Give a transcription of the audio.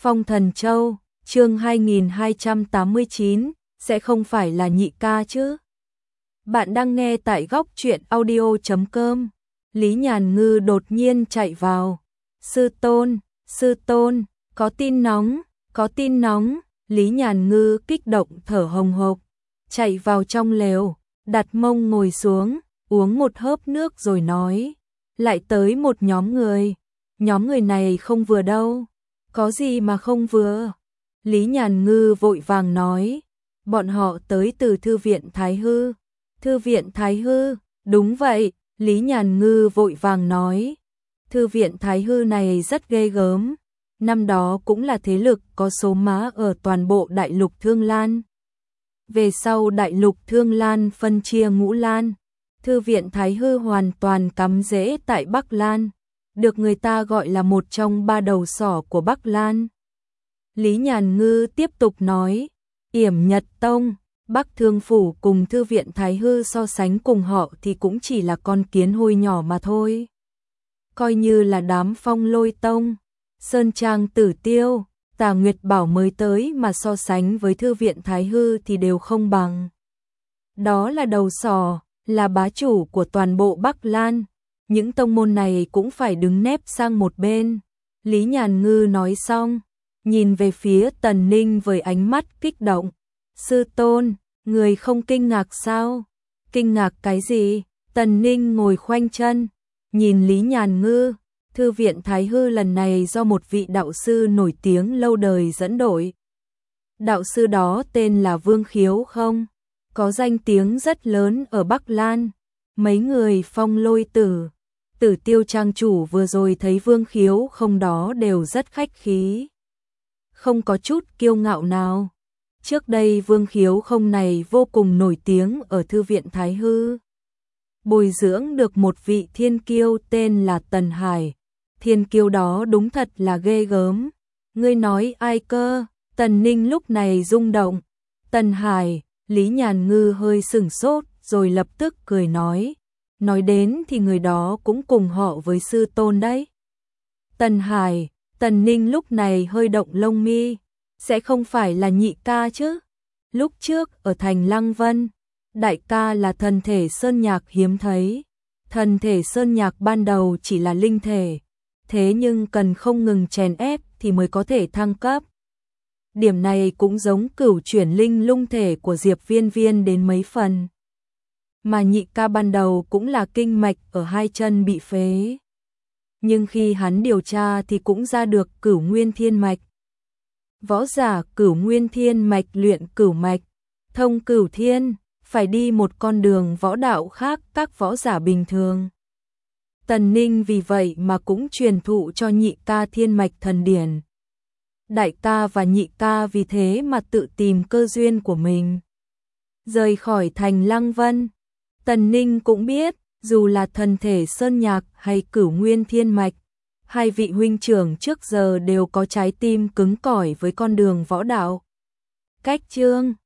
Phong Thần Châu, chương 2289, sẽ không phải là nhị ca chứ? Bạn đang nghe tại góc truyện audio.com. Lý Nhàn Ngư đột nhiên chạy vào. Sư tôn, có tin nóng. Lý Nhàn Ngư kích động thở hồng hộc, chạy vào trong lều, đặt mông ngồi xuống, uống một hớp nước rồi nói. Lại tới một nhóm người này không vừa đâu. Có gì mà không vừa? Lý Nhàn Ngư vội vàng nói. Bọn họ tới từ Thư viện Thái Hư. Thư viện Thái Hư, đúng vậy, Lý Nhàn Ngư vội vàng nói. Thư viện Thái Hư này rất ghê gớm. Năm đó cũng là thế lực có số má ở toàn bộ đại lục Thương Lan. Về sau đại lục Thương Lan phân chia ngũ Lan. Thư viện Thái Hư hoàn toàn cắm rễ tại Bắc Lan, được người ta gọi là một trong ba đầu sỏ của Bắc Lan. Lý Nhàn Ngư tiếp tục nói, Yểm Nhật Tông, Bắc Thương Phủ cùng Thư viện Thái Hư so sánh cùng họ thì cũng chỉ là con kiến hôi nhỏ mà thôi. Coi như là đám Phong Lôi Tông, Sơn Trang Tử Tiêu, Tà Nguyệt Bảo mới tới mà so sánh với Thư viện Thái Hư thì đều không bằng. Đó là đầu sỏ, là bá chủ của toàn bộ Bắc Lan. Những tông môn này cũng phải đứng nép sang một bên. Lý Nhàn Ngư nói xong, nhìn về phía Tần Ninh với ánh mắt kích động. Sư tôn, người không kinh ngạc sao? Kinh ngạc cái gì? Tần Ninh ngồi khoanh chân, nhìn Lý Nhàn Ngư. Thư viện Thái Hư lần này do một vị đạo sư nổi tiếng lâu đời dẫn đội. Đạo sư đó tên là Vương Khiếu không? Có danh tiếng rất lớn ở Bắc Lan. Mấy người Phong Lôi Tử Tiêu trang chủ vừa rồi thấy Vương Khiếu không đó đều rất khách khí, không có chút kiêu ngạo nào. Trước đây Vương Khiếu không này vô cùng nổi tiếng ở Thư viện Thái Hư. Bồi dưỡng được một vị thiên kiêu tên là Tần Hải. Thiên kiêu đó đúng thật là ghê gớm. Ngươi nói ai cơ? Tần Ninh lúc này rung động. Tần Hải. Lý Nhàn Ngư hơi sửng sốt rồi lập tức cười nói. Nói đến thì người đó cũng cùng họ với sư tôn đấy. Tần Hải. Tần Ninh lúc này hơi động lông mi. Sẽ không phải là nhị ca chứ? Lúc trước ở thành Lăng Vân, đại ca là thần thể sơn nhạc hiếm thấy. Thần thể sơn nhạc ban đầu chỉ là linh thể, thế nhưng cần không ngừng chèn ép thì mới có thể thăng cấp. Điểm này cũng giống cửu chuyển linh lung thể của Diệp Viên Viên đến mấy phần. Mà nhị ca ban đầu cũng là kinh mạch ở hai chân bị phế. Nhưng khi hắn điều tra thì cũng ra được cửu nguyên thiên mạch. Võ giả cửu nguyên thiên mạch luyện cửu mạch, thông cửu thiên, phải đi một con đường võ đạo khác các võ giả bình thường. Tần Ninh vì vậy mà cũng truyền thụ cho nhị ca thiên mạch thần điển. Đại ca và nhị ca vì thế mà tự tìm cơ duyên của mình. Rời khỏi thành Lăng Vân, Tần Ninh cũng biết, dù là thần thể sơn nhạc hay cửu nguyên thiên mạch, hai vị huynh trưởng trước giờ đều có trái tim cứng cỏi với con đường võ đạo. Cách chương